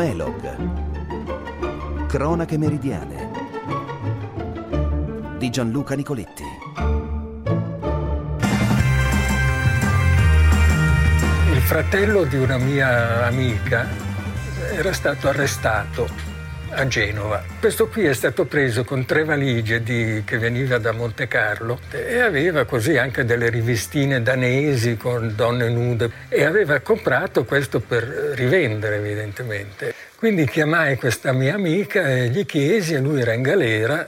Melog. Cronache meridiane di Gianluca Nicoletti. Il fratello di una mia amica era stato arrestato a Genova. Questo qui è stato preso con 3 valigie che veniva da Monte Carlo e aveva così anche delle rivistine danesi con donne nude e aveva comprato questo per rivendere, evidentemente. Quindi chiamai questa mia amica e gli chiesi, e lui era in galera,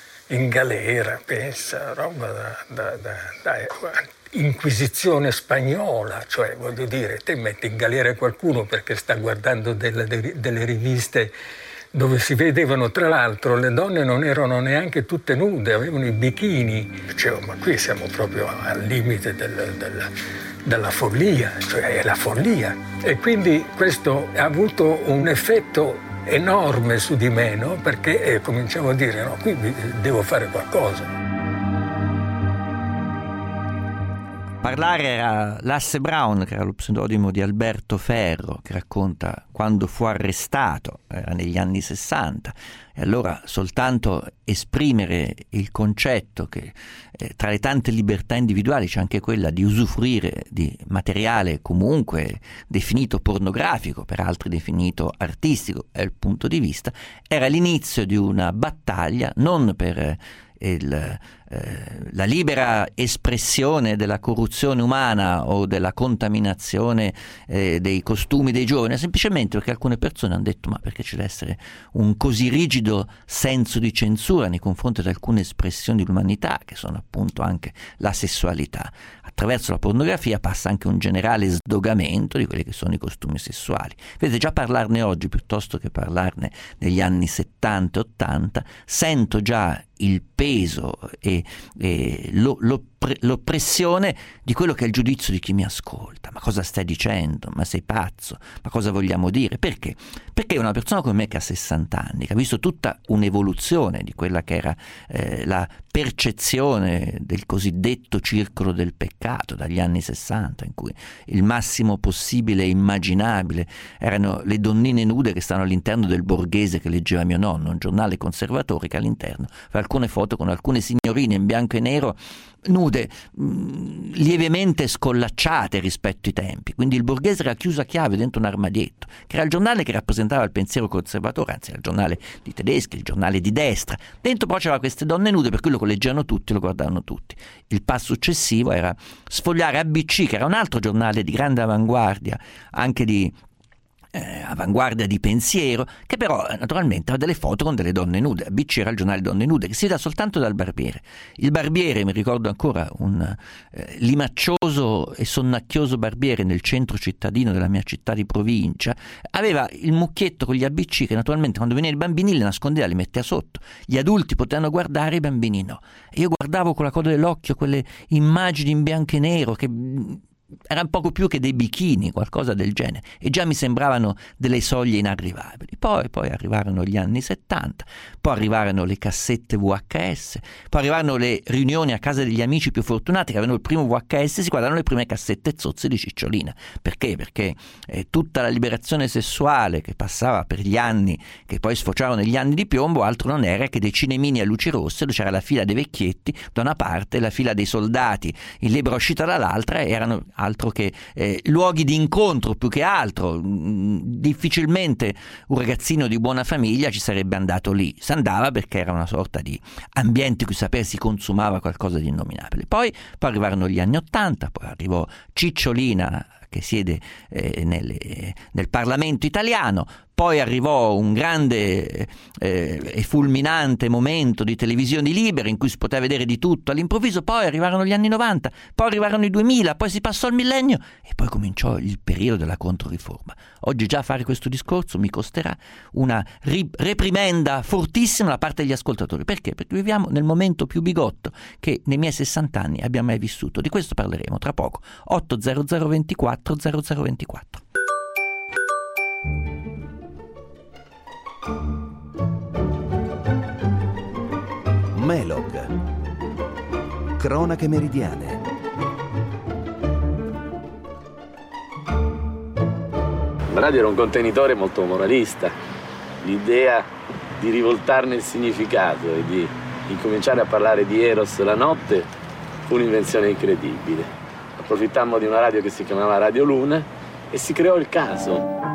pensa, roba da Inquisizione spagnola, cioè voglio dire, te metti in galera qualcuno perché sta guardando delle riviste dove si vedevano, tra l'altro le donne non erano neanche tutte nude, avevano i bikini. Dicevo, ma qui siamo proprio al limite della follia, cioè è la follia. E quindi questo ha avuto un effetto enorme su di me, no? Perché cominciavo a dire, no, qui devo fare qualcosa. Parlare era Lasse Brown, che era lo pseudonimo di Alberto Ferro, che racconta quando fu arrestato, era negli anni 60, e allora soltanto esprimere il concetto che tra le tante libertà individuali c'è anche quella di usufruire di materiale comunque definito pornografico, per altri definito artistico, è il punto di vista, era l'inizio di una battaglia non per la libera espressione della corruzione umana o della contaminazione dei costumi dei giovani, semplicemente perché alcune persone hanno detto: ma perché c'è da essere un così rigido senso di censura nei confronti di alcune espressioni dell'umanità, che sono appunto anche la sessualità? Attraverso la pornografia passa anche un generale sdogamento di quelli che sono i costumi sessuali. Vedete, già parlarne oggi piuttosto che parlarne negli anni 70 e 80 sento già il peso e l'oppressione di quello che è il giudizio di chi mi ascolta. Ma cosa stai dicendo? Ma sei pazzo? Ma cosa vogliamo dire? Perché? Perché una persona come me, che ha 60 anni, che ha visto tutta un'evoluzione di quella che era la percezione del cosiddetto circolo del peccato dagli anni 60, in cui il massimo possibile e immaginabile erano le donnine nude che stavano all'interno del Borghese che leggeva mio nonno, un giornale conservatore che all'interno aveva alcune foto con alcune signorine in bianco e nero nude, lievemente scollacciate rispetto ai tempi. Quindi il Borghese era chiuso a chiave dentro un armadietto, che era il giornale che rappresentava il pensiero conservatore, anzi era il giornale di tedeschi, il giornale di destra. Dentro poi c'era queste donne nude, per cui lo leggevano tutti, lo guardavano tutti. Il passo successivo era sfogliare ABC, che era un altro giornale di grande avanguardia, anche di avanguardia di pensiero, che però naturalmente aveva delle foto con delle donne nude. ABC era il giornale donne nude, che si vede soltanto dal barbiere. Il barbiere, mi ricordo ancora, un limaccioso e sonnacchioso barbiere nel centro cittadino della mia città di provincia, aveva il mucchietto con gli ABC che naturalmente quando venivano i bambini li nascondeva, li metteva sotto. Gli adulti potevano guardare, i bambini no. E io guardavo con la coda dell'occhio quelle immagini in bianco e nero che erano poco più che dei bikini, qualcosa del genere, e già mi sembravano delle soglie inarrivabili. Poi arrivarono gli anni 70, poi arrivarono le cassette VHS, poi arrivarono le riunioni a casa degli amici più fortunati che avevano il primo VHS e si guardavano le prime cassette zozze di Cicciolina. Perché? Perché tutta la liberazione sessuale che passava per gli anni, che poi sfociavano negli anni di piombo, altro non era che dei cinemini a luci rosse, dove c'era la fila dei vecchietti da una parte e la fila dei soldati in libera uscita dall'altra, erano altro che luoghi di incontro più che altro. Difficilmente un ragazzino di buona famiglia ci sarebbe andato lì. Si andava perché era una sorta di ambiente in cui sapere si consumava qualcosa di innominabile. Poi arrivarono gli anni 80, poi arrivò Cicciolina che siede nel Parlamento italiano. Poi arrivò un grande e fulminante momento di televisioni libere in cui si poteva vedere di tutto all'improvviso. Poi arrivarono gli anni 90, poi arrivarono i 2000, poi si passò al millennio e poi cominciò il periodo della Controriforma. Oggi già fare questo discorso mi costerà una reprimenda fortissima da parte degli ascoltatori. Perché? Perché viviamo nel momento più bigotto che nei miei 60 anni abbia mai vissuto. Di questo parleremo tra poco. 800 24 0024. Melog. Cronache meridiane. La radio era un contenitore molto moralista. L'idea di rivoltarne il significato e di incominciare a parlare di Eros la notte fu un'invenzione incredibile. Approfittammo di una radio che si chiamava Radio Luna e si creò il caso.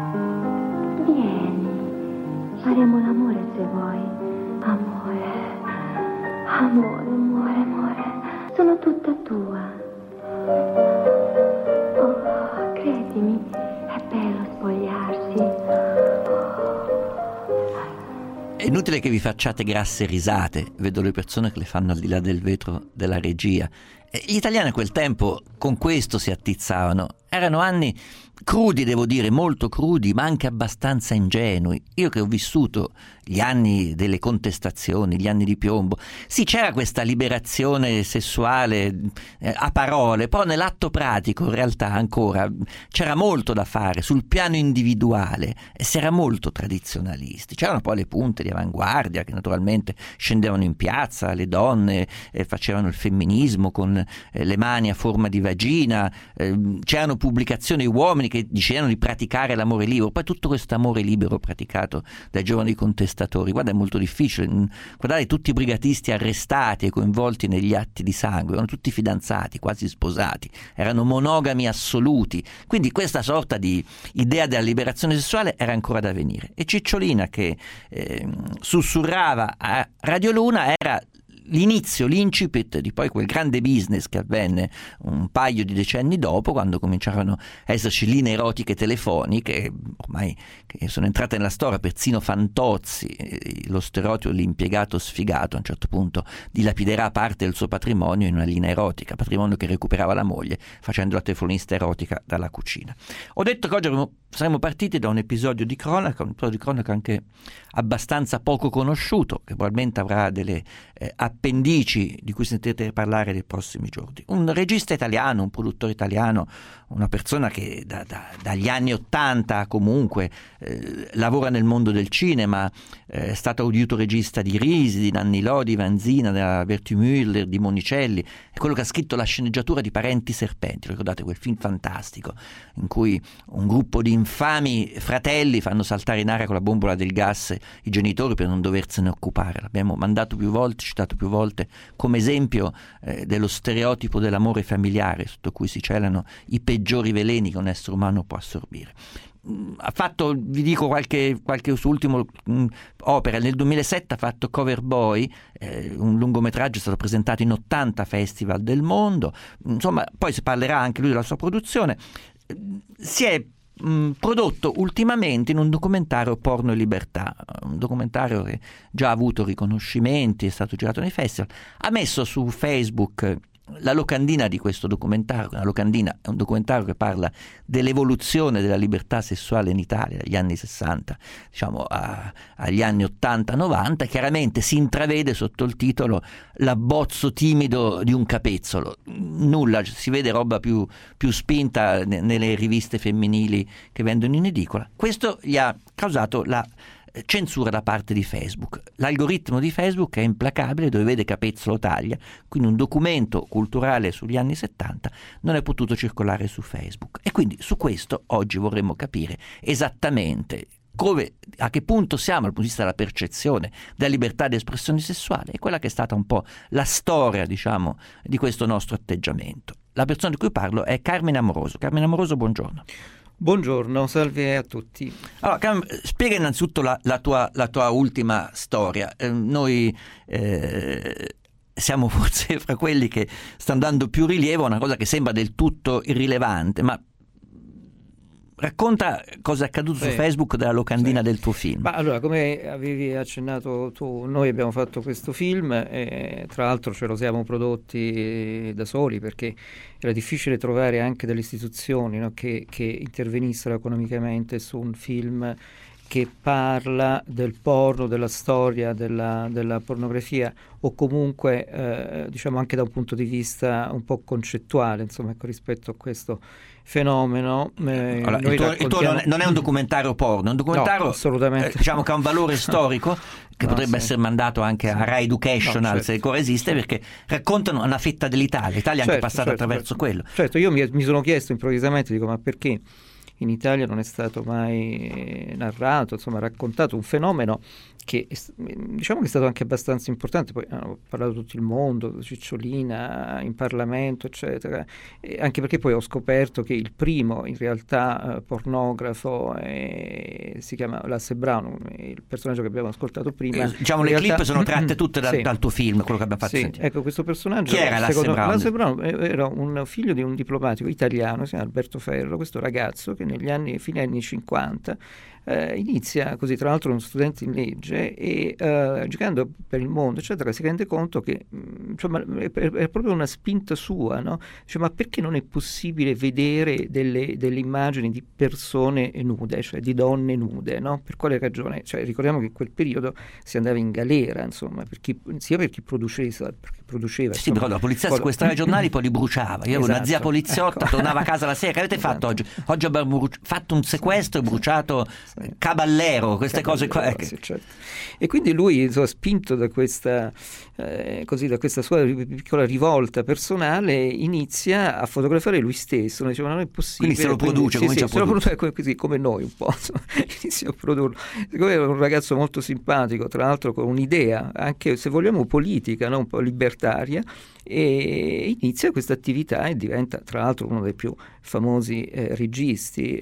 Vieni, faremo l'amore se vuoi. Amore, amore, amore, amore, sono tutta tua. Oh, credimi, è bello spogliarsi. È inutile che vi facciate grasse risate, vedo le persone che le fanno al di là del vetro della regia. Gli italiani a quel tempo con questo si attizzavano. Erano anni crudi, devo dire, molto crudi, ma anche abbastanza ingenui. Io che ho vissuto gli anni delle contestazioni, gli anni di piombo, sì, c'era questa liberazione sessuale a parole, poi nell'atto pratico in realtà ancora c'era molto da fare sul piano individuale e si era molto tradizionalisti. C'erano poi le punte di avanguardia che naturalmente scendevano in piazza, le donne facevano il femminismo con le mani a forma di vagina, c'erano pubblicazioni uomini che dicevano di praticare l'amore libero. Poi tutto questo amore libero praticato dai giovani contestatori, guarda, è molto difficile. Guardate, tutti i brigatisti arrestati e coinvolti negli atti di sangue erano tutti fidanzati, quasi sposati, erano monogami assoluti, quindi questa sorta di idea della liberazione sessuale era ancora da venire. E Cicciolina, che sussurrava a Radio Luna, era l'inizio, l'incipit di poi quel grande business che avvenne un paio di decenni dopo, quando cominciarono a esserci linee erotiche telefoniche, ormai che sono entrate nella storia. Persino Fantozzi, lo stereotipo dell'impiegato sfigato, a un certo punto dilapiderà parte del suo patrimonio in una linea erotica, patrimonio che recuperava la moglie facendo la telefonista erotica dalla cucina. Ho detto che oggi saremmo partiti da un episodio di cronaca, anche abbastanza poco conosciuto, che probabilmente avrà delle appendici di cui sentirete parlare nei prossimi giorni. Un regista italiano, un produttore italiano, una persona che dagli anni '80 comunque lavora nel mondo del cinema, è stato aiuto regista di Risi, di Nanni Lodi, di Vanzina, della Wertmüller, di Monicelli, è quello che ha scritto la sceneggiatura di Parenti Serpenti. Ricordate quel film fantastico in cui un gruppo di infami fratelli fanno saltare in aria con la bombola del gas i genitori per non doversene occupare. L'abbiamo mandato più volte, citato più volte come esempio dello stereotipo dell'amore familiare sotto cui si celano i peggiori veleni che un essere umano può assorbire. Ha fatto, vi dico qualche suo ultimo opera. Nel 2007 ha fatto Cover Boy, un lungometraggio, è stato presentato in 80 festival del mondo. Insomma, poi si parlerà anche lui della sua produzione. Si è prodotto ultimamente in un documentario Porno e Libertà, un documentario che già ha avuto riconoscimenti, è stato girato nei festival. Ha messo su Facebook la locandina di questo documentario. La locandina è un documentario che parla dell'evoluzione della libertà sessuale in Italia dagli anni 60 agli anni 80-90. Chiaramente si intravede sotto il titolo l'abbozzo timido di un capezzolo, nulla, si vede roba più spinta nelle riviste femminili che vendono in edicola. Questo gli ha causato la censura da parte di Facebook. L'algoritmo di Facebook è implacabile, dove vede capezzolo taglia, quindi un documento culturale sugli anni 70 non è potuto circolare su Facebook. E quindi su questo oggi vorremmo capire esattamente a che punto siamo dal punto di vista della percezione della libertà di espressione sessuale e quella che è stata un po' la storia, diciamo, di questo nostro atteggiamento. La persona di cui parlo è Carmine Amoroso. Carmine Amoroso, buongiorno. Buongiorno, salve a tutti. Allora, spiega innanzitutto la tua ultima storia. Noi siamo forse fra quelli che stanno dando più rilievo a una cosa che sembra del tutto irrilevante, ma racconta cosa è accaduto su Facebook della locandina del tuo film. Ma allora, come avevi accennato tu, noi abbiamo fatto questo film e tra l'altro ce lo siamo prodotti da soli, perché era difficile trovare anche delle istituzioni, no, che intervenissero economicamente su un film che parla del porno, della storia della pornografia, o comunque diciamo anche da un punto di vista un po' concettuale, insomma, ecco, rispetto a questo fenomeno. Allora, il tuo non è un documentario porno, è un documentario, no, assolutamente, diciamo che ha un valore storico che potrebbe essere mandato anche a Rai Educational, certo, se ancora esiste, perché raccontano una fetta dell'Italia. L'Italia è anche passata attraverso quello. Certo, io mi sono chiesto improvvisamente, dico, ma perché in Italia non è stato mai narrato, insomma raccontato, un fenomeno che diciamo che è stato anche abbastanza importante. Poi hanno parlato tutto il mondo, Cicciolina in Parlamento eccetera, e anche perché poi ho scoperto che il primo in realtà pornografo si chiama Lasse Brown, il personaggio che abbiamo ascoltato prima. Diciamo le clip sono tratte tutte dal tuo film, quello che abbiamo fatto sentire. Ecco, questo personaggio, chi era Lasse Brown? Lasse Brown era un figlio di un diplomatico italiano, si chiama Alberto Ferro, questo ragazzo che fine anni 50 inizia così, tra l'altro uno studente in legge, e giocando per il mondo eccetera si rende conto che insomma, è proprio una spinta sua, no? Dice, ma perché non è possibile vedere delle immagini di persone nude, cioè di donne nude, no? Per quale ragione? Cioè, ricordiamo che in quel periodo si andava in galera, insomma, sia per chi produceva sì, insomma, però la polizia sequestrava i giornali, poi li bruciava. Io avevo una zia poliziotta, tornava a casa la sera. Che avete fatto oggi? Oggi abbiamo fatto un sequestro e bruciato Caballero, queste cose qua. Sì, certo. E quindi lui, insomma, spinto da questa sua piccola rivolta personale, inizia a fotografare lui stesso. Noi dicevano, non è possibile. Quindi se lo produce, comincia a produrre. Così come noi un po', insomma, inizia a produrlo. Siccome era un ragazzo molto simpatico, tra l'altro con un'idea, anche se vogliamo politica, no? Un po' libertaria, e inizia questa attività e diventa tra l'altro uno dei più famosi registi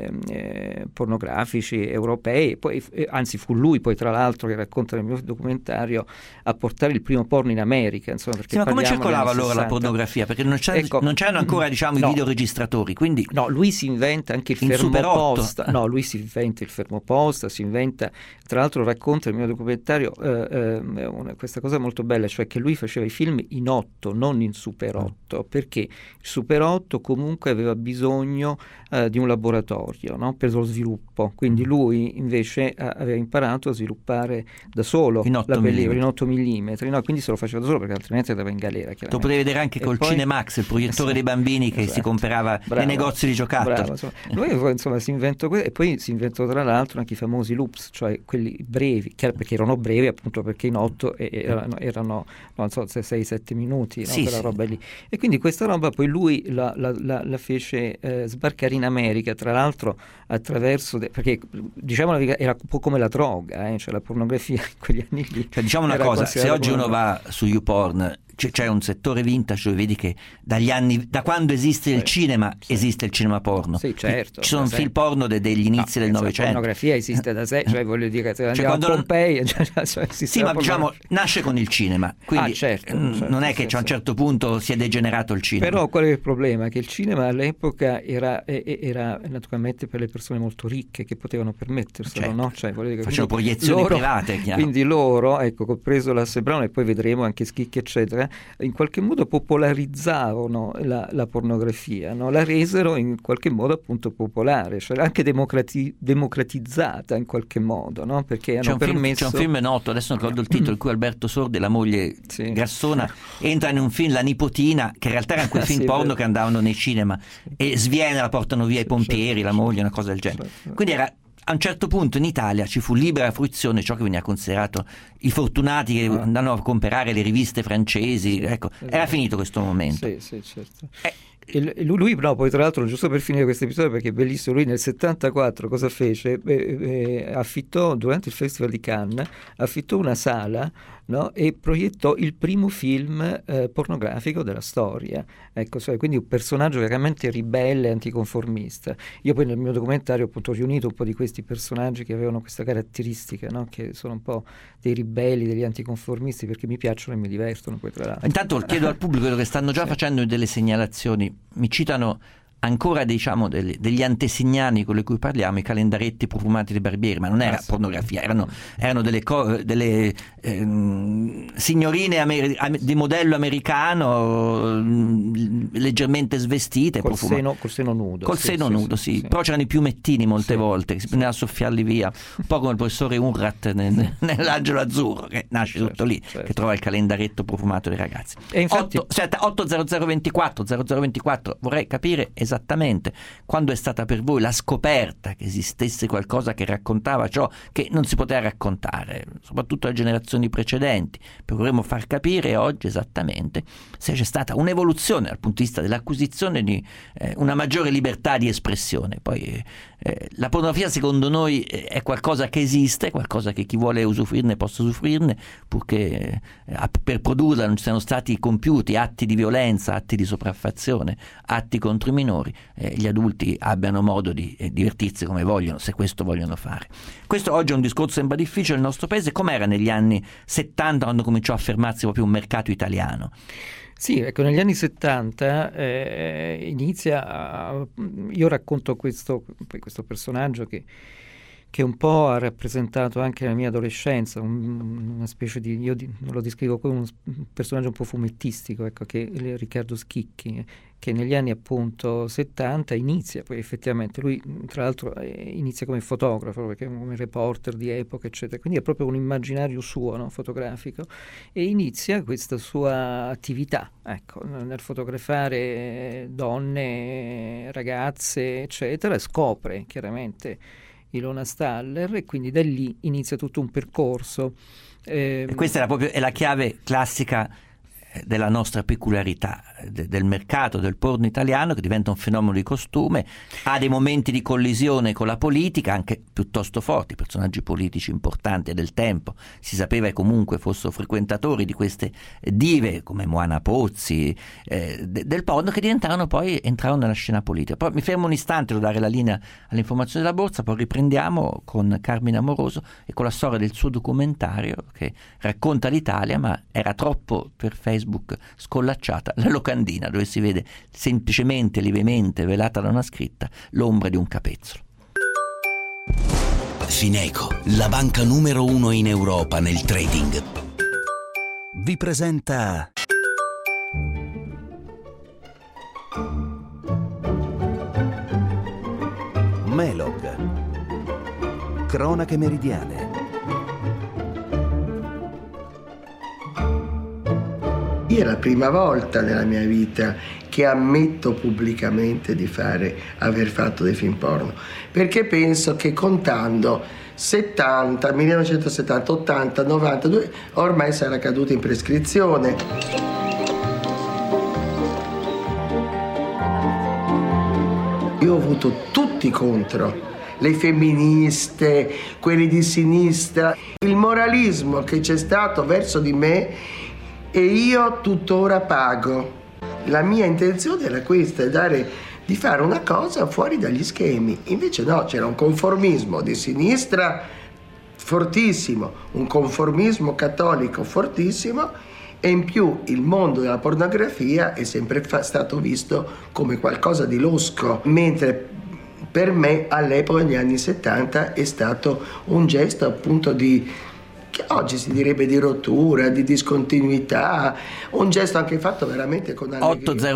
pornografici europei. Poi, anzi fu lui poi tra l'altro, che racconta nel mio documentario, a portare il primo porno in America, insomma, perché sì, ma come circolava allora la pornografia? Perché non c'erano ancora, diciamo, i videoregistratori, quindi no, lui si inventa anche il fermoposta. No, lui si inventa il fermoposta, si inventa, tra l'altro racconta nel mio documentario questa cosa molto bella, cioè che lui faceva i film in 8, non in Super 8, perché il Super 8 comunque aveva bisogno di un laboratorio, no? Per lo sviluppo, quindi lui invece aveva imparato a sviluppare da solo in 8 mm, no? Quindi se lo faceva da solo, perché altrimenti andava in galera. Lo potevi vedere anche col Cinemax, il proiettore dei bambini che si comprava nei negozi di giocattoli. Lui insomma si inventò questo, e poi si inventò tra l'altro anche i famosi loops, cioè quelli brevi, perché erano brevi appunto perché in 8 erano non so 6-7 minuti, no? Sì, quella roba lì. E quindi questa roba poi lui la fece sbarcare in America, tra l'altro attraverso perché diciamo era un po' come la droga, cioè la pornografia in quegli anni lì. Cioè, diciamo una cosa, se oggi uno va su YouPorn c'è un settore vintage dove vedi che da quando esiste il cinema esiste il cinema porno. Sì, certo. Ci sono film porno degli inizi del Novecento. La pornografia esiste da sé, cioè voglio dire, andiamo a Pompei, sì, ma diciamo nasce con il cinema, quindi certo, non è che a un certo punto si è degenerato il cinema. Però qual è il problema? Che il cinema all'epoca era naturalmente per le persone molto ricche che potevano permetterselo, certo. No? Cioè, voglio dire, facevano proiezioni private, chiaro. Quindi loro, ecco, compreso Lasse Brown, e poi vedremo anche Schicchi eccetera, in qualche modo popolarizzavano la pornografia, no? La resero in qualche modo appunto popolare, cioè anche democratizzata in qualche modo, no? Perché hanno permesso... C'è un film noto, adesso non ricordo il titolo, in cui Alberto Sordi e la moglie Grassona entrano in un film, la nipotina, che in realtà era quel film porno che andavano nei cinema, e sviene, la portano via i pompieri, la moglie, una cosa del genere. Quindi era... A un certo punto in Italia ci fu libera fruizione, ciò che veniva considerato i fortunati che andavano a comprare le riviste francesi, ecco, era finito questo momento. Sì, certo. E lui no, poi tra l'altro, giusto per finire questo episodio perché è bellissimo, lui nel 74 cosa fece? Affittò, durante il Festival di Cannes, affittò una sala, no? E proiettò il primo film pornografico della storia, ecco, quindi un personaggio veramente ribelle, anticonformista. Io poi nel mio documentario appunto ho riunito un po' di questi personaggi che avevano questa caratteristica, no? Che sono un po' dei ribelli, degli anticonformisti, perché mi piacciono e mi divertono poi tra l'altro. Intanto chiedo al pubblico che stanno già facendo delle segnalazioni, mi citano ancora diciamo degli antesignani con cui parliamo, i calendaretti profumati di Barbieri, ma non era pornografia, erano delle signorine di modello americano leggermente svestite, col seno nudo, sì. Però c'erano i piumettini molte volte che si prendeva a soffiarli via, un po' come il professore Unrat nell'Angelo Azzurro, che nasce tutto lì, che trova il calendaretto profumato dei ragazzi. E infatti 80024 vorrei capire esattamente? Quando è stata per voi la scoperta che esistesse qualcosa che raccontava ciò che non si poteva raccontare, soprattutto alle generazioni precedenti? Vorremmo far capire oggi esattamente se c'è stata un'evoluzione dal punto di vista dell'acquisizione di una maggiore libertà di espressione. Poi la pornografia secondo noi è qualcosa che esiste, qualcosa che chi vuole usufruirne possa usufruirne, purché per produrla non ci siano stati compiuti atti di violenza, atti di sopraffazione, atti contro i minori, gli adulti abbiano modo di divertirsi come vogliono, se questo vogliono fare. Questo oggi è un discorso sembra difficile nel nostro paese. Com'era negli anni 70 quando cominciò a affermarsi proprio un mercato italiano? Sì, ecco, negli anni 70 inizia, io racconto questo personaggio che un po' ha rappresentato anche la mia adolescenza, una specie di, lo descrivo come un personaggio un po' fumettistico, ecco, che è Riccardo Schicchi, che negli anni appunto 70 inizia, poi effettivamente lui tra l'altro inizia come fotografo, perché come reporter di epoca eccetera, quindi è proprio un immaginario suo, no, fotografico, e inizia questa sua attività, ecco, nel fotografare donne, ragazze eccetera, e scopre chiaramente Ilona Staller e quindi da lì inizia tutto un percorso. E questa è la chiave classica della nostra peculiarità, del mercato del porno italiano, che diventa un fenomeno di costume, ha dei momenti di collisione con la politica anche piuttosto forti, personaggi politici importanti del tempo si sapeva che comunque fossero frequentatori di queste dive come Moana Pozzi del porno, che entrarono nella scena politica. Poi mi fermo un istante, devo dare la linea all'informazione della borsa, poi riprendiamo con Carmine Amoroso e con la storia del suo documentario che racconta l'Italia, ma era troppo per Facebook scollacciata, la locandina, dove si vede semplicemente, lievemente velata da una scritta, l'ombra di un capezzolo. Fineco, la banca numero 1 in Europa nel trading, vi presenta Melog, cronache meridiane. È la prima volta nella mia vita che ammetto pubblicamente di aver fatto dei film porno, perché penso che contando 70, 1970, 80, 92 ormai sarà caduto in prescrizione. Io ho avuto tutti contro, le femministe, quelli di sinistra, il moralismo che c'è stato verso di me. E io tuttora pago. La mia intenzione era questa, di fare una cosa fuori dagli schemi. Invece no, c'era un conformismo di sinistra fortissimo, un conformismo cattolico fortissimo, e in più il mondo della pornografia è sempre stato visto come qualcosa di losco, mentre per me all'epoca, negli anni 70, è stato un gesto appunto che oggi si direbbe di rottura, di discontinuità, un gesto anche fatto veramente con allegria.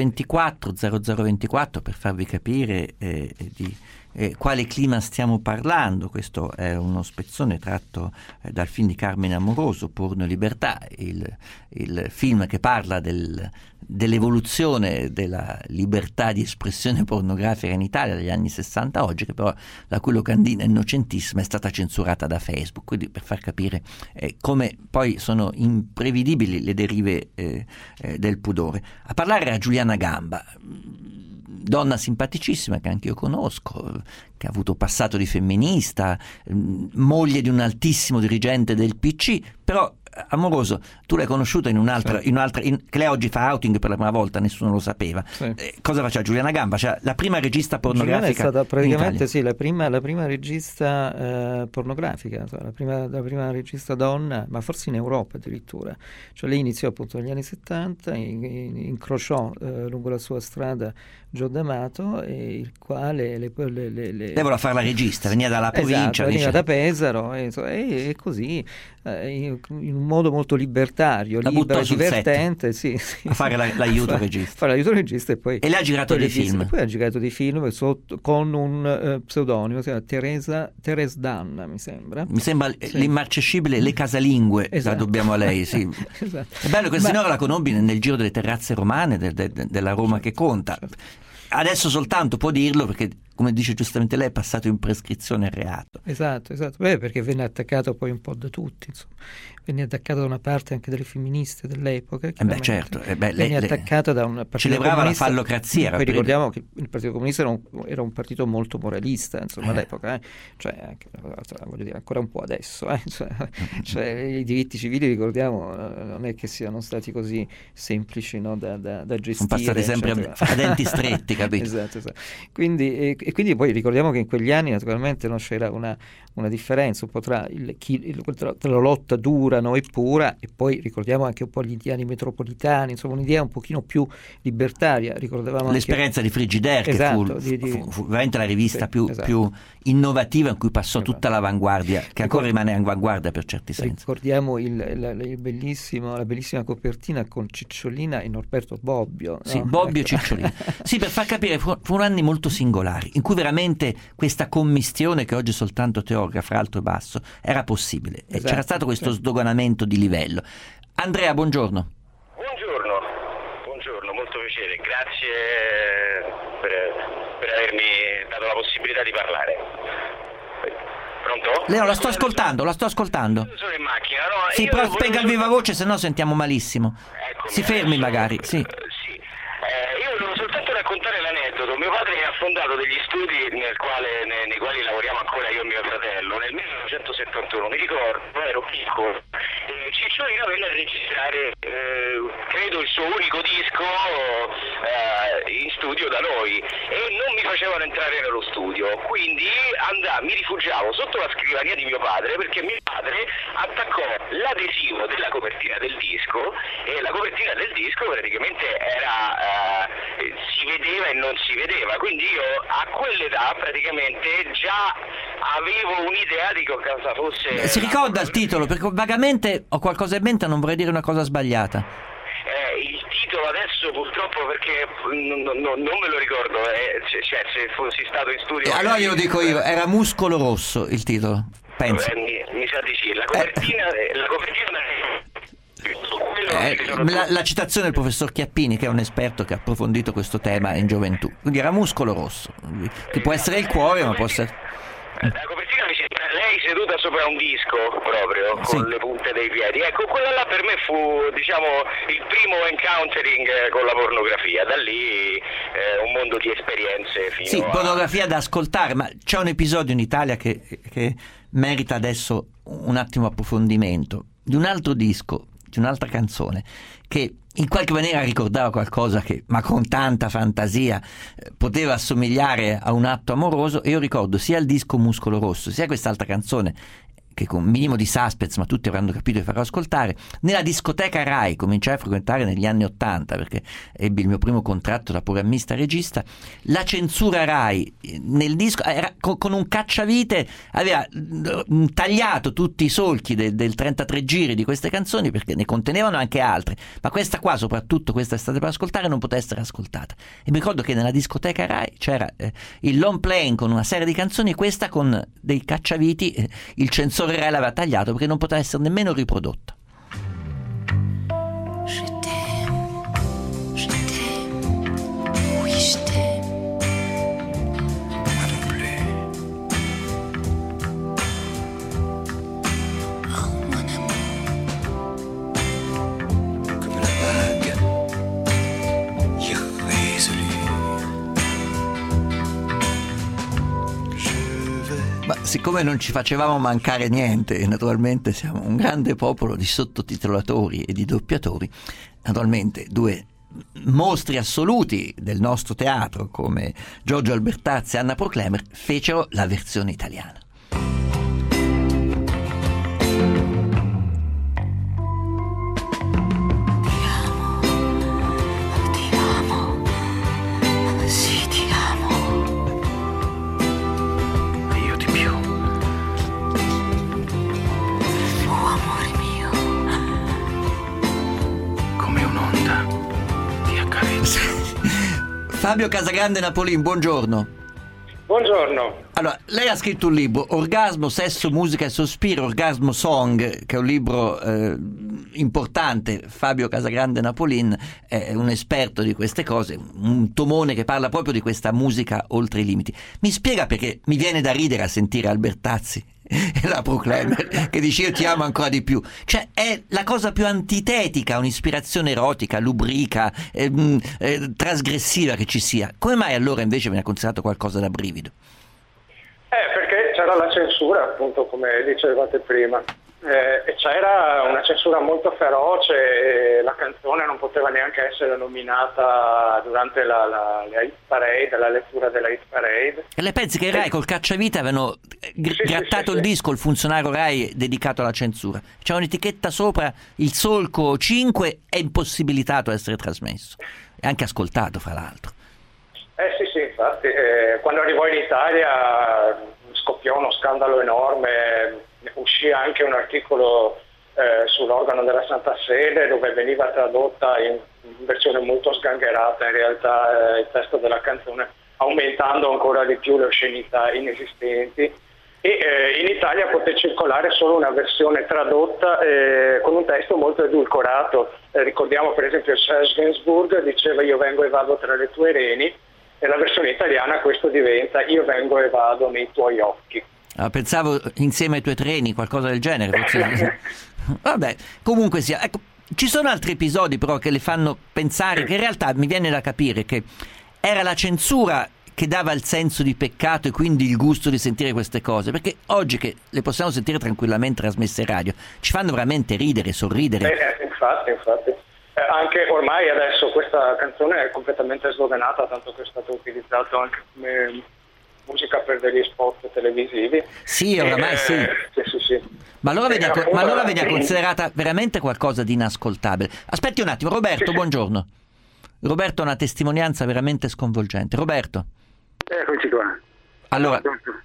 80024 per farvi capire di quale clima stiamo parlando. Questo è uno spezzone tratto dal film di Carmine Amoroso, Porno e Libertà, il film che parla dell'evoluzione della libertà di espressione pornografica in Italia dagli anni 60 a oggi, che però la cui locandina innocentissima è stata censurata da Facebook, quindi per far capire come poi sono imprevedibili le derive del pudore. A parlare era Giuliana Gamba, donna simpaticissima che anche io conosco, che ha avuto passato di femminista, moglie di un altissimo dirigente del PC, però Amoroso, tu l'hai conosciuta che lei oggi fa outing per la prima volta, nessuno lo sapeva. Sì. Cosa faceva Giuliana Gamba? Cioè, la prima regista pornografica. Giuliana è stata praticamente la prima regista pornografica, la prima regista donna, ma forse in Europa addirittura. Cioè, lei iniziò appunto negli anni 70, incrociò lungo la sua strada Gio D'Amato, il quale lei voleva fare la regista, veniva dalla provincia, esatto, veniva da Pesaro e così in un modo molto libertario, libero, divertente, sì. A fare l'aiuto regista. Fare l'aiuto regista e lei ha girato dei film. Poi ha girato dei film con un pseudonimo, si chiama Therese Danna, mi sembra. Mi sembra sì. L'immarcescibile Le Casalingue, esatto. La dobbiamo a lei, sì. Esatto. È bello, questa signora la conobbi nel giro delle terrazze romane della Roma che conta. Certo. adesso soltanto può dirlo perché, come dice giustamente lei, è passato in prescrizione il reato. Esatto. Beh, perché venne attaccato poi un po' da tutti, insomma. Venne attaccato da una parte anche delle femministe dell'epoca. Certo. Venne attaccato da un partito celebrava comunista. La fallocrazia. Poi ricordiamo che il Partito Comunista era un partito molto moralista, insomma, all'epoca. Cioè, voglio dire, ancora un po' adesso. Cioè, i diritti civili, ricordiamo, non è che siano stati così semplici, no, da gestire. Sono passati sempre a denti stretti, capito? Esatto. Quindi poi ricordiamo che in quegli anni naturalmente non c'era una differenza un po' tra la lotta dura, no, e pura, e poi ricordiamo anche un po' gli indiani metropolitani, insomma un'idea un pochino più libertaria. Ricordavamo l'esperienza di Frigidaire, esatto, che fu veramente la rivista più innovativa in cui passò tutta l'avanguardia, che ancora rimane avanguardia per certi sensi. Ricordiamo la bellissima copertina con Cicciolina e Norberto Bobbio. Sì, no? Bobbio e Cicciolina. Sì, per far capire, furono anni molto singolari, in cui veramente questa commistione, che oggi è soltanto teorica fra alto e basso, era possibile. Esatto, c'era stato questo sdoganamento di livello. Andrea, buongiorno. Buongiorno, molto piacere. Grazie per avermi dato la possibilità di parlare. Pronto? Leo, la sto ascoltando. Sono in macchina, no? Sì, però spenga il viva voce, se no sentiamo malissimo. Eccomi, si fermi magari, sì. Io volevo soltanto raccontare l'aneddoto. Mio padre ha fondato degli studi nei quali lavoriamo ancora io e mio fratello. Nel 1971, mi ricordo, ero piccolo. Cicciolina venne a registrare, credo, il suo unico disco in studio da noi, e non mi facevano entrare nello studio, quindi mi rifugiavo sotto la scrivania di mio padre, perché mio padre attaccò l'adesivo della copertina del disco, e la copertina del disco praticamente era si vedeva e non si vedeva, quindi io a quell'età praticamente già avevo un'idea di cosa fosse. Si ricorda il titolo? Perché vagamente ho qualcosa in mente, non vorrei dire una cosa sbagliata. Il titolo adesso purtroppo, perché non me lo ricordo, cioè se fossi stato in studio. Allora glielo dico io, era Muscolo Rosso il titolo, penso. Mi sa di sì, la copertina la citazione del professor Chiappini, che è un esperto che ha approfondito questo tema in gioventù, quindi era Muscolo Rosso, che può essere il cuore, ma può essere. La copertina mi sembra lei seduta sopra un disco proprio, con le punte dei piedi. Ecco, quello là per me fu, diciamo, il primo encountering con la pornografia. Da lì un mondo di esperienze fino a. Pornografia da ascoltare, ma c'è un episodio in Italia che merita adesso un attimo approfondimento, di un altro disco, di un'altra canzone, che in qualche maniera ricordava qualcosa che, ma con tanta fantasia, poteva assomigliare a un atto amoroso. E io ricordo sia il disco Muscolo Rosso, sia quest'altra canzone, che con un minimo di suspense, ma tutti avranno capito e farò ascoltare, nella discoteca Rai, cominciai a frequentare negli anni '80, perché ebbi il mio primo contratto da programmista regista. La censura Rai nel disco era con un cacciavite, aveva tagliato tutti i solchi del 33 giri di queste canzoni, perché ne contenevano anche altre, ma questa qua, soprattutto questa estate per ascoltare, non poteva essere ascoltata. E mi ricordo che nella discoteca Rai c'era il long playing con una serie di canzoni, questa con dei cacciaviti, il censore Rai l'aveva tagliato perché non poteva essere nemmeno riprodotta. Ma siccome non ci facevamo mancare niente, e naturalmente siamo un grande popolo di sottotitolatori e di doppiatori, naturalmente due mostri assoluti del nostro teatro come Giorgio Albertazzi e Anna Proclemer fecero la versione italiana. Fabio Casagrande Napolin, buongiorno. Buongiorno. Allora, lei ha scritto un libro, Orgasmo, Sesso, Musica e Sospiro, Orgasmo Song, che è un libro importante. Fabio Casagrande Napolin è un esperto di queste cose, un tomone che parla proprio di questa musica oltre i limiti. Mi spiega, perché mi viene da ridere a sentire Albertazzi e la Proclamer che dice io ti amo ancora di più, cioè è la cosa più antitetica, un'ispirazione erotica, lubrica, trasgressiva che ci sia. Come mai allora invece viene considerato qualcosa da brivido? Perché c'era la censura, appunto, come dicevate prima, e c'era una censura molto feroce e la canzone non poteva neanche essere nominata durante la hit parade, la lettura della hit parade. E lei pensi che i Rai col cacciavite avevano grattato il disco, il funzionario Rai dedicato alla censura? C'è un'etichetta sopra, il solco 5 è impossibilitato a essere trasmesso e anche ascoltato, fra l'altro. Sì, infatti, quando arrivò in Italia scoppiò uno scandalo enorme, uscì anche un articolo sull'organo della Santa Sede dove veniva tradotta in versione molto sgangherata in realtà il testo della canzone, aumentando ancora di più le oscenità inesistenti, e in Italia poté circolare solo una versione tradotta con un testo molto edulcorato. Ricordiamo per esempio Serge Gainsbourg diceva io vengo e vado tra le tue reni, e la versione italiana questo diventa io vengo e vado nei tuoi occhi. Pensavo insieme ai tuoi treni, qualcosa del genere. Vabbè, comunque sia. Ecco, ci sono altri episodi però che le fanno pensare che in realtà mi viene da capire che era la censura che dava il senso di peccato e quindi il gusto di sentire queste cose, perché oggi che le possiamo sentire tranquillamente trasmesse in radio ci fanno veramente ridere, sorridere. Infatti. Anche ormai adesso questa canzone è completamente sdoganata, tanto che è stato utilizzato anche come musica per degli spot televisivi. Sì, oramai sì. Sì. Ma allora veniva considerata veramente qualcosa di inascoltabile. Aspetti un attimo, Roberto, buongiorno. Roberto ha una testimonianza veramente sconvolgente. Roberto. Eccoci qua. Allora,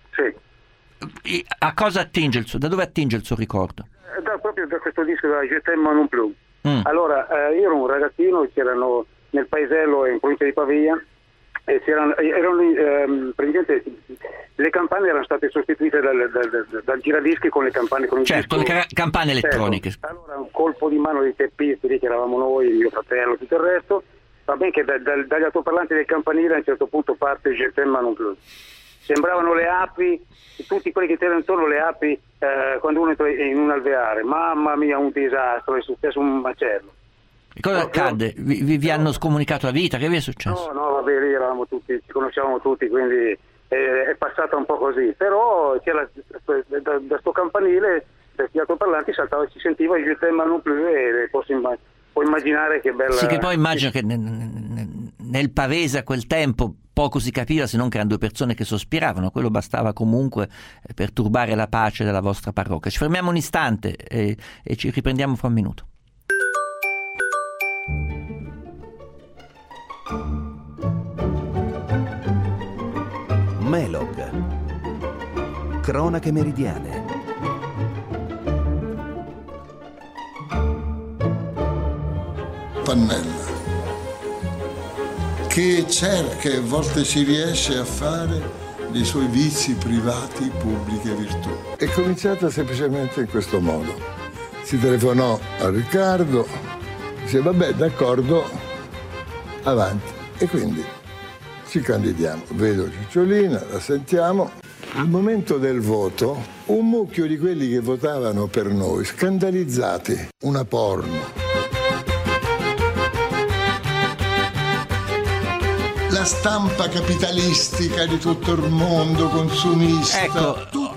sì. A cosa attinge da dove attinge il suo ricordo? Proprio da questo disco, da Je t'aime non plus. Allora, io ero un ragazzino, c'erano nel paesello in provincia di Pavia, e praticamente le campane erano state sostituite dal giradischi con le campane con il disco. Le campane elettroniche. Allora un colpo di mano dei teppisti lì che eravamo noi, mio fratello, tutto il resto, va bene che dagli altoparlanti del campanile a un certo punto parte Je t'aime non plus. Sembravano le api, tutti quelli che c'erano intorno le api quando uno entra in un alveare. Mamma mia, un disastro, è successo un macello. E cosa accadde? Vi hanno scomunicato la vita? Che vi è successo? No, vabbè, lì eravamo tutti, ci conoscevamo tutti, quindi è passata un po' così. Però c'era da sto campanile, dagli altoparlanti saltava e si sentiva Je t'aime non plus, e puoi immaginare che bella... Sì, che poi immagino che nel Pavese a quel tempo poco si capiva se non che erano due persone che sospiravano, quello bastava comunque per turbare la pace della vostra parrocchia. Ci fermiamo un istante e ci riprendiamo fra un minuto. Melog. Cronache meridiane. Pannella, che cerca e a volte ci riesce a fare dei suoi vizi privati pubbliche virtù. È cominciata semplicemente in questo modo. Si telefonò a Riccardo, dice vabbè d'accordo, avanti. E quindi ci candidiamo. Vedo Cicciolina, la sentiamo. Al momento del voto, un mucchio di quelli che votavano per noi, scandalizzati, una porno. La stampa capitalistica di tutto il mondo, consumista. Ecco,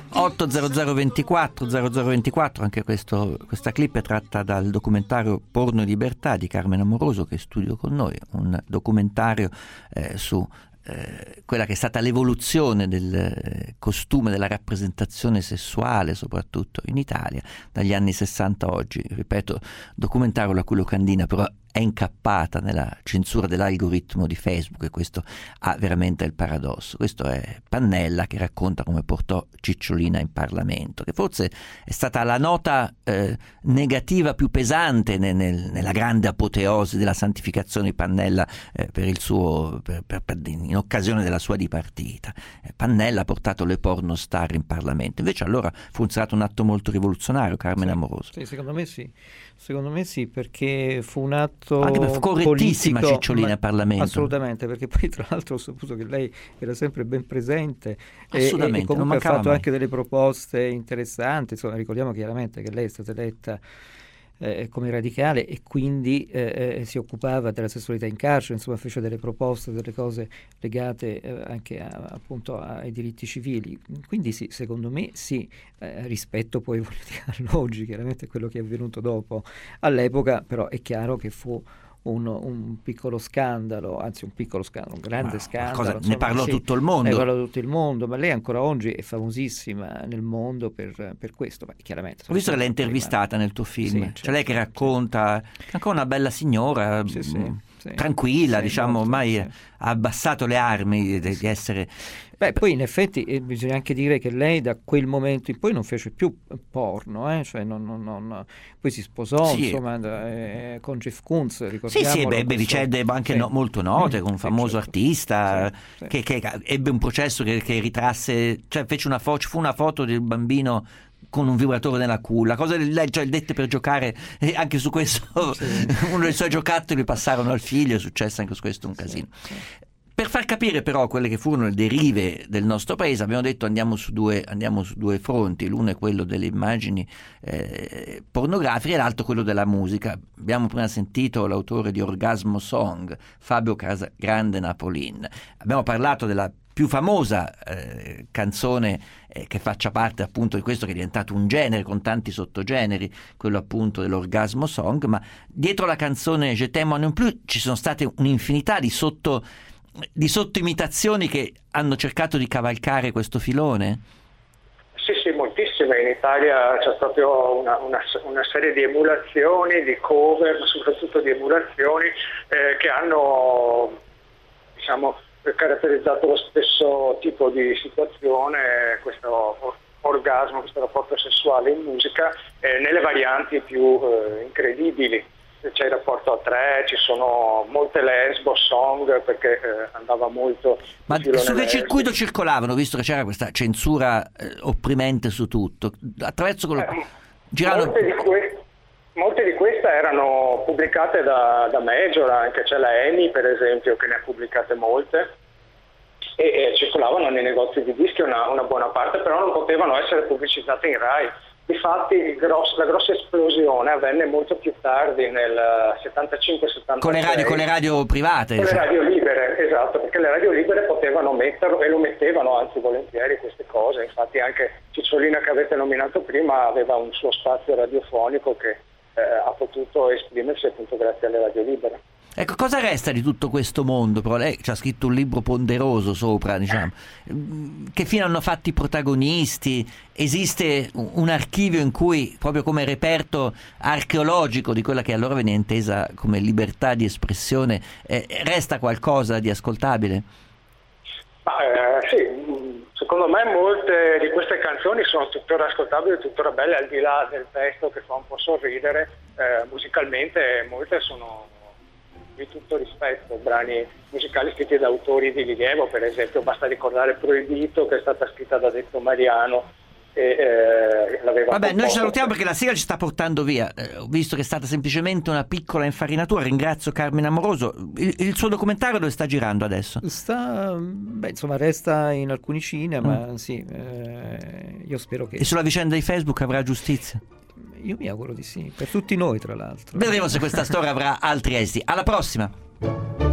80024, anche questa clip è tratta dal documentario Porno e Libertà di Carmen Amoroso, che studio con noi, un documentario su quella che è stata l'evoluzione del costume, della rappresentazione sessuale, soprattutto in Italia, dagli anni 60 a oggi. Ripeto, documentario la cui locandina però è incappata nella censura dell'algoritmo di Facebook, e questo ha veramente il paradosso. Questo è Pannella che racconta come portò Cicciolina in Parlamento, che forse è stata la nota negativa più pesante nella grande apoteosi della santificazione di Pannella per il suo in occasione della sua dipartita. Pannella ha portato le pornostar in Parlamento, invece allora fu stato un atto molto rivoluzionario, Carmine Amoroso. Sì, secondo me sì, perché fu un atto anche per correttissima politico, Cicciolina in Parlamento. Assolutamente, perché poi tra l'altro ho saputo che lei era sempre ben presente e comunque ha fatto mai anche delle proposte interessanti. Insomma, ricordiamo chiaramente che lei è stata eletta come radicale e quindi si occupava della sessualità in carcere, insomma fece delle proposte, delle cose legate anche appunto ai diritti civili, quindi sì, secondo me sì, rispetto poi all'oggi, chiaramente quello che è avvenuto dopo. All'epoca però è chiaro che fu un piccolo scandalo, anzi un grande scandalo. Ne parlò tutto il mondo. Ne parlò tutto il mondo, ma lei ancora oggi è famosissima nel mondo per questo. Ma chiaramente. Ho visto che l'hai intervistata nel tuo film, cioè lei che racconta ancora una bella signora, tranquilla, diciamo, ormai ha abbassato le armi di essere... Beh, poi in effetti bisogna anche dire che lei da quel momento in poi non fece più porno, cioè poi si sposò insomma con Jeff Koons, ricordiamolo. Sì, ebbe vicende anche molto note, con un famoso artista che ebbe un processo che ritrasse, cioè fece fu una foto del bambino con un vibratore nella culla, cosa cioè il dette per giocare, anche su questo uno dei suoi giocattoli passarono al figlio, è successo anche su questo un casino. Per far capire però quelle che furono le derive del nostro paese, abbiamo detto andiamo su due fronti, l'uno è quello delle immagini pornografiche e l'altro quello della musica. Abbiamo prima sentito l'autore di Orgasmo Song, Fabio Casagrande Napolin. Abbiamo parlato della più famosa canzone che faccia parte appunto di questo, che è diventato un genere con tanti sottogeneri, quello appunto dell'Orgasmo Song, ma dietro la canzone Je t'aime non plus ci sono state un'infinità di sottoimitazioni che hanno cercato di cavalcare questo filone? Sì, moltissime. In Italia c'è proprio una serie di emulazioni, di cover, ma soprattutto di emulazioni che hanno, diciamo, caratterizzato lo stesso tipo di situazione, questo orgasmo, questo rapporto sessuale in musica, nelle varianti più incredibili. C'è il rapporto a tre, ci sono molte lesbo song perché andava molto. Ma su che circuito circolavano, visto che c'era questa censura opprimente su tutto? Attraverso quello giravano... Molte di queste erano pubblicate da major, anche c'è la EMI per esempio che ne ha pubblicate molte e circolavano nei negozi di dischi una buona parte, però non potevano essere pubblicizzate in Rai. Difatti la grossa esplosione avvenne molto più tardi, nel 75-76. Con le radio private? Con le radio libere, esatto, perché le radio libere potevano metterlo e lo mettevano anzi volentieri queste cose. Infatti anche Cicciolina che avete nominato prima aveva un suo spazio radiofonico che ha potuto esprimersi appunto grazie alle radio libere. Ecco, cosa resta di tutto questo mondo? Però lei ci ha scritto un libro ponderoso sopra, diciamo. Che fine hanno fatto i protagonisti? Esiste un archivio in cui, proprio come reperto archeologico di quella che allora veniva intesa come libertà di espressione, resta qualcosa di ascoltabile? Sì, secondo me molte di queste canzoni sono tuttora ascoltabili, tuttora belle, al di là del testo che fa un po' sorridere. Musicalmente molte sono di tutto rispetto, brani musicali scritti da autori di rilievo, per esempio basta ricordare Proibito, che è stata scritta da Detto Mariano Vabbè, noi ci salutiamo perché la sigla ci sta portando via. Ho visto che è stata semplicemente una piccola infarinatura. Ringrazio Carmine Amoroso. Il suo documentario dove sta girando adesso? Insomma, resta in alcuni cinema, sì, io spero che... E sulla vicenda di Facebook avrà giustizia? Io mi auguro di sì, per tutti noi tra l'altro. Vedremo se questa storia avrà altri esiti. Alla prossima!